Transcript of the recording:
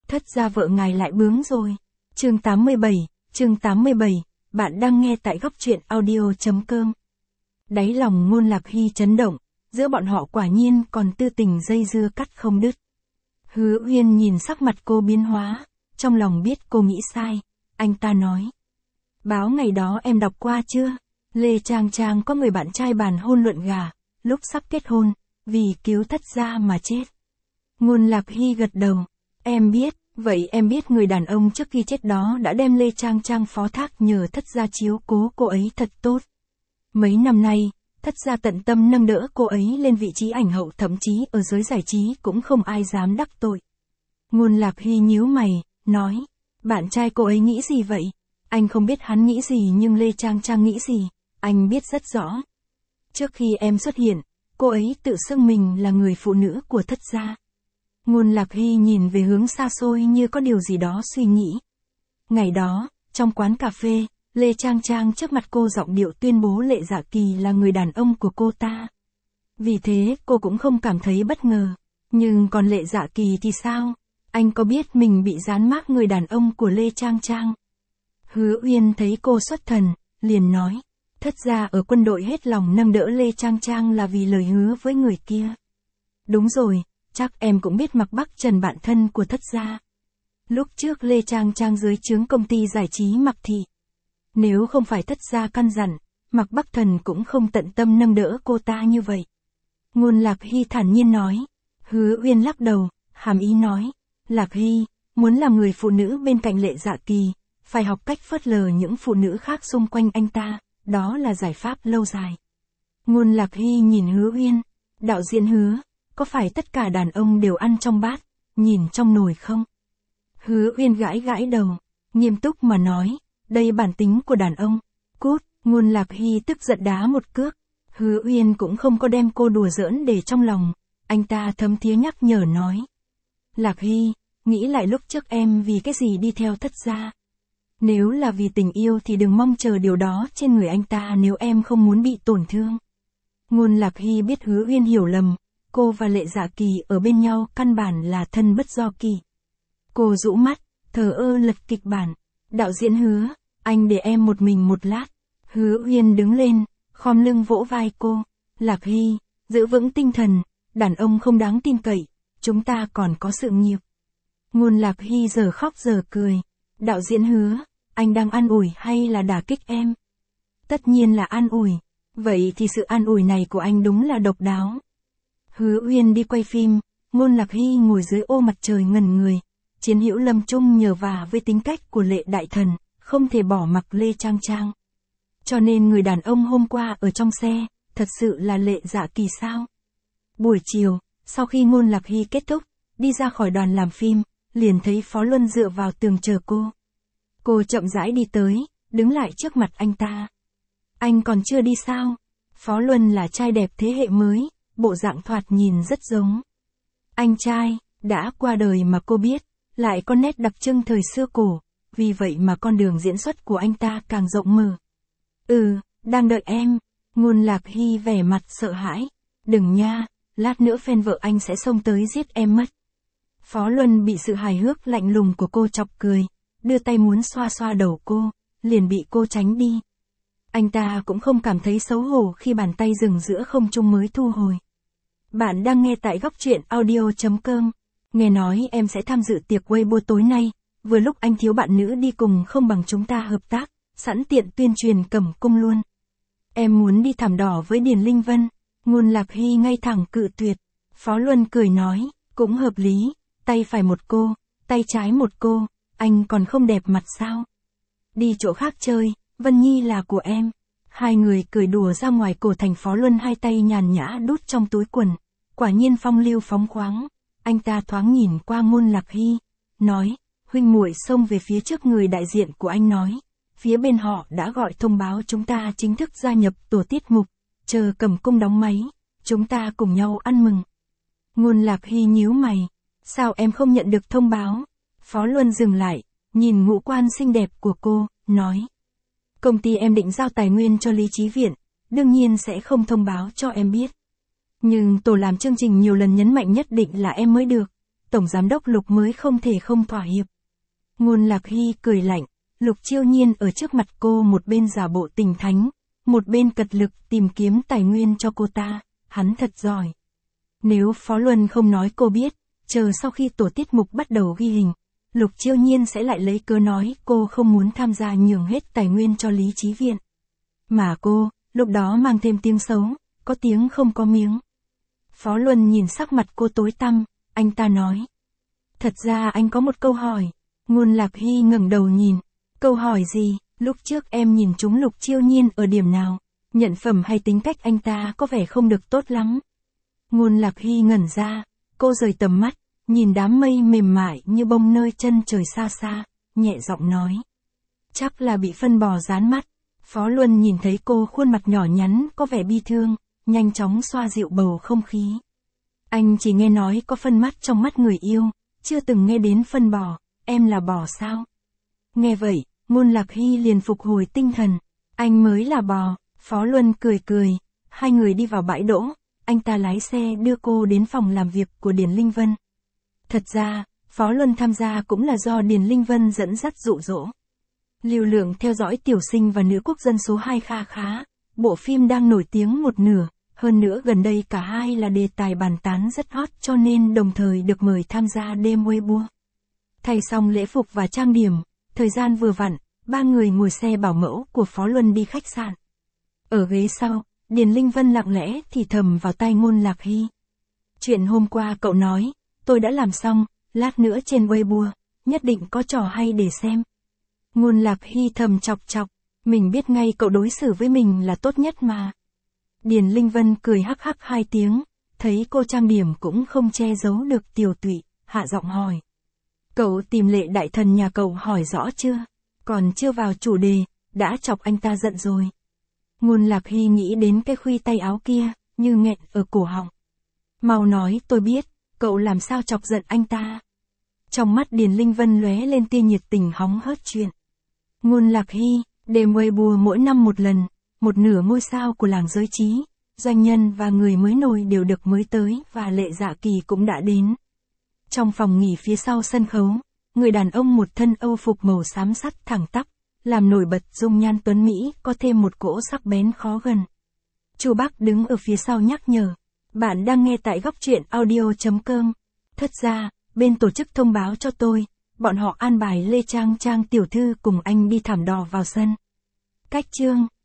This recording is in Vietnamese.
Thất gia vợ ngài lại bướng rồi. Chương 87, bạn đang nghe tại góc truyện audio.com. Đáy lòng Ngôn Lạc Hy chấn động, giữa bọn họ quả nhiên còn tư tình dây dưa cắt không đứt. Hứa Uyên nhìn sắc mặt cô biến hóa, trong lòng biết cô nghĩ sai, anh ta nói. Báo ngày đó em đọc qua chưa? Lê Trang Trang có người bạn trai bàn hôn luận gà, lúc sắp kết hôn, vì cứu Thất gia mà chết. Ngôn Lạc Hy gật đầu, em biết, vậy em biết người đàn ông trước khi chết đó đã đem Lê Trang Trang phó thác nhờ Thất gia chiếu cố cô ấy thật tốt. Mấy năm nay, Thất gia tận tâm nâng đỡ cô ấy lên vị trí ảnh hậu, thậm chí ở giới giải trí cũng không ai dám đắc tội. Ngôn Lạc Hy nhíu mày, nói, bạn trai cô ấy nghĩ gì vậy? Anh không biết hắn nghĩ gì nhưng Lê Trang Trang nghĩ gì, anh biết rất rõ. Trước khi em xuất hiện, cô ấy tự xưng mình là người phụ nữ của Thất gia. Ngôn Lạc Hy nhìn về hướng xa xôi như có điều gì đó suy nghĩ. Ngày đó, trong quán cà phê, Lê Trang Trang trước mặt cô giọng điệu tuyên bố Lệ Dạ Kỳ là người đàn ông của cô ta. Vì thế cô cũng không cảm thấy bất ngờ. Nhưng còn Lệ Dạ Kỳ thì sao? Anh có biết mình bị dán mác người đàn ông của Lê Trang Trang? Hứa Uyên thấy cô xuất thần, liền nói. Thất gia ở quân đội hết lòng nâng đỡ Lê Trang Trang là vì lời hứa với người kia. Đúng rồi, chắc em cũng biết Mạc Bắc Trần bạn thân của Thất gia. Lúc trước Lê Trang Trang dưới trướng công ty giải trí Mạc Thị. Nếu không phải Thất gia căn dặn, Mạc Bắc Thần cũng không tận tâm nâng đỡ cô ta như vậy. Ngôn Lạc Hy thản nhiên nói. Hứa Uyên lắc đầu, hàm ý nói. Lạc Hy, muốn làm người phụ nữ bên cạnh Lệ Dạ Kỳ, phải học cách phớt lờ những phụ nữ khác xung quanh anh ta, đó là giải pháp lâu dài. Ngôn Lạc Hy nhìn Hứa Uyên, đạo diễn Hứa, có phải tất cả đàn ông đều ăn trong bát, nhìn trong nồi không? Hứa Uyên gãi gãi đầu, nghiêm túc mà nói, đây bản tính của đàn ông. Cút, Ngôn Lạc Hy tức giận đá một cước. Hứa Uyên cũng không có đem cô đùa giỡn để trong lòng, anh ta thấm thía nhắc nhở nói. Lạc Hy, nghĩ lại lúc trước em vì cái gì đi theo Thất gia. Nếu là vì tình yêu thì đừng mong chờ điều đó trên người anh ta nếu em không muốn bị tổn thương. Ngôn Lạc Hy biết Hứa Uyên hiểu lầm, cô và Lệ Dạ Kỳ ở bên nhau căn bản là thân bất do kỳ. Cô rũ mắt, thờ ơ lật kịch bản. Đạo diễn Hứa, anh để em một mình một lát. Hứa Uyên đứng lên, khom lưng vỗ vai cô. Lạc Hy, giữ vững tinh thần, đàn ông không đáng tin cậy, chúng ta còn có sự nghiệp. Ngôn Lạc Hy giờ khóc giờ cười. Đạo diễn Hứa, anh đang an ủi hay là đả kích em? Tất nhiên là an ủi. Vậy thì sự an ủi này của anh đúng là độc đáo. Hứa Uyên đi quay phim, Ngôn Lạc Hy ngồi dưới ô mặt trời ngẩn người. Chiến hữu Lâm Trung nhờ vả với tính cách của Lệ đại thần, không thể bỏ mặc Lê Trang Trang. Cho nên người đàn ông hôm qua ở trong xe, thật sự là Lệ Dạ Kỳ sao? Buổi chiều, sau khi Ngôn Lạc Hy kết thúc, đi ra khỏi đoàn làm phim, liền thấy Phó Luân dựa vào tường chờ cô. Cô chậm rãi đi tới, đứng lại trước mặt anh ta. Anh còn chưa đi sao? Phó Luân là trai đẹp thế hệ mới, bộ dạng thoạt nhìn rất giống. Anh trai, đã qua đời mà cô biết, lại có nét đặc trưng thời xưa cổ, vì vậy mà con đường diễn xuất của anh ta càng rộng mở. Đang đợi em. Ngôn Lạc Hy vẻ mặt sợ hãi. Đừng nha, lát nữa fan vợ anh sẽ xông tới giết em mất. Phó Luân bị sự hài hước lạnh lùng của cô chọc cười, đưa tay muốn xoa xoa đầu cô, liền bị cô tránh đi. Anh ta cũng không cảm thấy xấu hổ khi bàn tay dừng giữa không trung mới thu hồi. Bạn đang nghe tại góc truyện audio.com. Nghe nói em sẽ tham dự tiệc Weibo tối nay, vừa lúc anh thiếu bạn nữ đi cùng không bằng chúng ta hợp tác, sẵn tiện tuyên truyền Cẩm Cung luôn. Em muốn đi thảm đỏ với Điền Linh Vân. Ngôn Lạc Hy ngay thẳng cự tuyệt. Phó Luân cười nói, cũng hợp lý, tay phải một cô, tay trái một cô, anh còn không đẹp mặt sao? Đi chỗ khác chơi, Vân Nhi là của em. Hai người cười đùa ra ngoài cổ thành. Phó Luân hai tay nhàn nhã đút trong túi quần, quả nhiên phong lưu phóng khoáng. Anh ta thoáng nhìn qua Ngôn Lạc Hy, nói, huynh muội xông về phía trước. Người đại diện của anh nói, phía bên họ đã gọi thông báo chúng ta chính thức gia nhập tổ tiết mục, chờ Cẩm Cung đóng máy, chúng ta cùng nhau ăn mừng. Ngôn Lạc Hy nhíu mày, sao em không nhận được thông báo? Phó Luân dừng lại, nhìn ngũ quan xinh đẹp của cô, nói, công ty em định giao tài nguyên cho Lý Chí Viện, đương nhiên sẽ không thông báo cho em biết. Nhưng tổ làm chương trình nhiều lần nhấn mạnh nhất định là em mới được. Tổng Giám đốc Lục mới không thể không thỏa hiệp. Ngôn Lạc Hy cười lạnh, Lục Chiêu Nhiên ở trước mặt cô một bên giả bộ tình thánh, một bên cật lực tìm kiếm tài nguyên cho cô ta, hắn thật giỏi. Nếu Phó Luân không nói cô biết, chờ sau khi tổ tiết mục bắt đầu ghi hình, Lục Chiêu Nhiên sẽ lại lấy cớ nói cô không muốn tham gia nhường hết tài nguyên cho Lý Chí Viện. Mà cô, lúc đó mang thêm tiếng xấu, có tiếng không có miếng. Phó Luân nhìn sắc mặt cô tối tăm, anh ta nói. Thật ra anh có một câu hỏi. Ngôn Lạc Hy ngẩng đầu nhìn. Câu hỏi gì? Lúc trước em nhìn trúng Lục Chiêu Nhiên ở điểm nào? Nhận phẩm hay tính cách anh ta có vẻ không được tốt lắm. Ngôn Lạc Hy ngẩn ra, cô rời tầm mắt, nhìn đám mây mềm mại như bông nơi chân trời xa xa, nhẹ giọng nói. Chắc là bị phân bò dán mắt. Phó Luân nhìn thấy cô khuôn mặt nhỏ nhắn có vẻ bi thương, nhanh chóng xoa dịu bầu không khí. Anh chỉ nghe nói có phân mắt trong mắt người yêu, chưa từng nghe đến phân bò, em là bò sao? Nghe vậy, Ngôn Lạc Hy liền phục hồi tinh thần, anh mới là bò. Phó Luân cười cười, hai người đi vào bãi đỗ, anh ta lái xe đưa cô đến phòng làm việc của Điền Linh Vân. Thật ra, Phó Luân tham gia cũng là do Điền Linh Vân dẫn dắt dụ dỗ. Lưu lượng theo dõi tiểu sinh và nữ quốc dân số 2 khá, bộ phim đang nổi tiếng một nửa, hơn nữa gần đây cả hai là đề tài bàn tán rất hot cho nên đồng thời được mời tham gia đêm Weibo. Thay xong lễ phục và trang điểm, thời gian vừa vặn, ba người ngồi xe bảo mẫu của Phó Luân đi khách sạn. Ở ghế sau, Điền Linh Vân lặng lẽ thì thầm vào tai Ngôn Lạc Hy. Chuyện hôm qua cậu nói, tôi đã làm xong, lát nữa trên Weibo, nhất định có trò hay để xem. Ngôn Lạc Hy thầm chọc chọc, mình biết ngay cậu đối xử với mình là tốt nhất mà. Điền Linh Vân cười hắc hắc 2 tiếng, thấy cô trang điểm cũng không che giấu được tiều tụy, hạ giọng hỏi. Cậu tìm Lệ đại thần nhà cậu hỏi rõ chưa? Còn chưa vào chủ đề, đã chọc anh ta giận rồi. Ngôn Lạc Hy nghĩ đến cái khuy tay áo kia, như nghẹn ở cổ họng. Mau nói tôi biết, cậu làm sao chọc giận anh ta? Trong mắt Điền Linh Vân lóe lên tia nhiệt tình hóng hớt chuyện. Ngôn Lạc Hy, đêm Weibo mỗi năm một lần, một nửa ngôi sao của làng giới trí, doanh nhân và người mới nổi đều được mới tới và Lệ Dạ Kỳ cũng đã đến. Trong phòng nghỉ phía sau sân khấu, người đàn ông một thân âu phục màu xám sắt thẳng tắp, làm nổi bật dung nhan tuấn Mỹ có thêm một cỗ sắc bén khó gần. Chu Bắc đứng ở phía sau nhắc nhở. Bạn đang nghe tại góc truyện audio.com. Thất ra, bên tổ chức thông báo cho tôi, bọn họ an bài Lê Trang Trang tiểu thư cùng anh đi thảm đỏ vào sân. Cách chương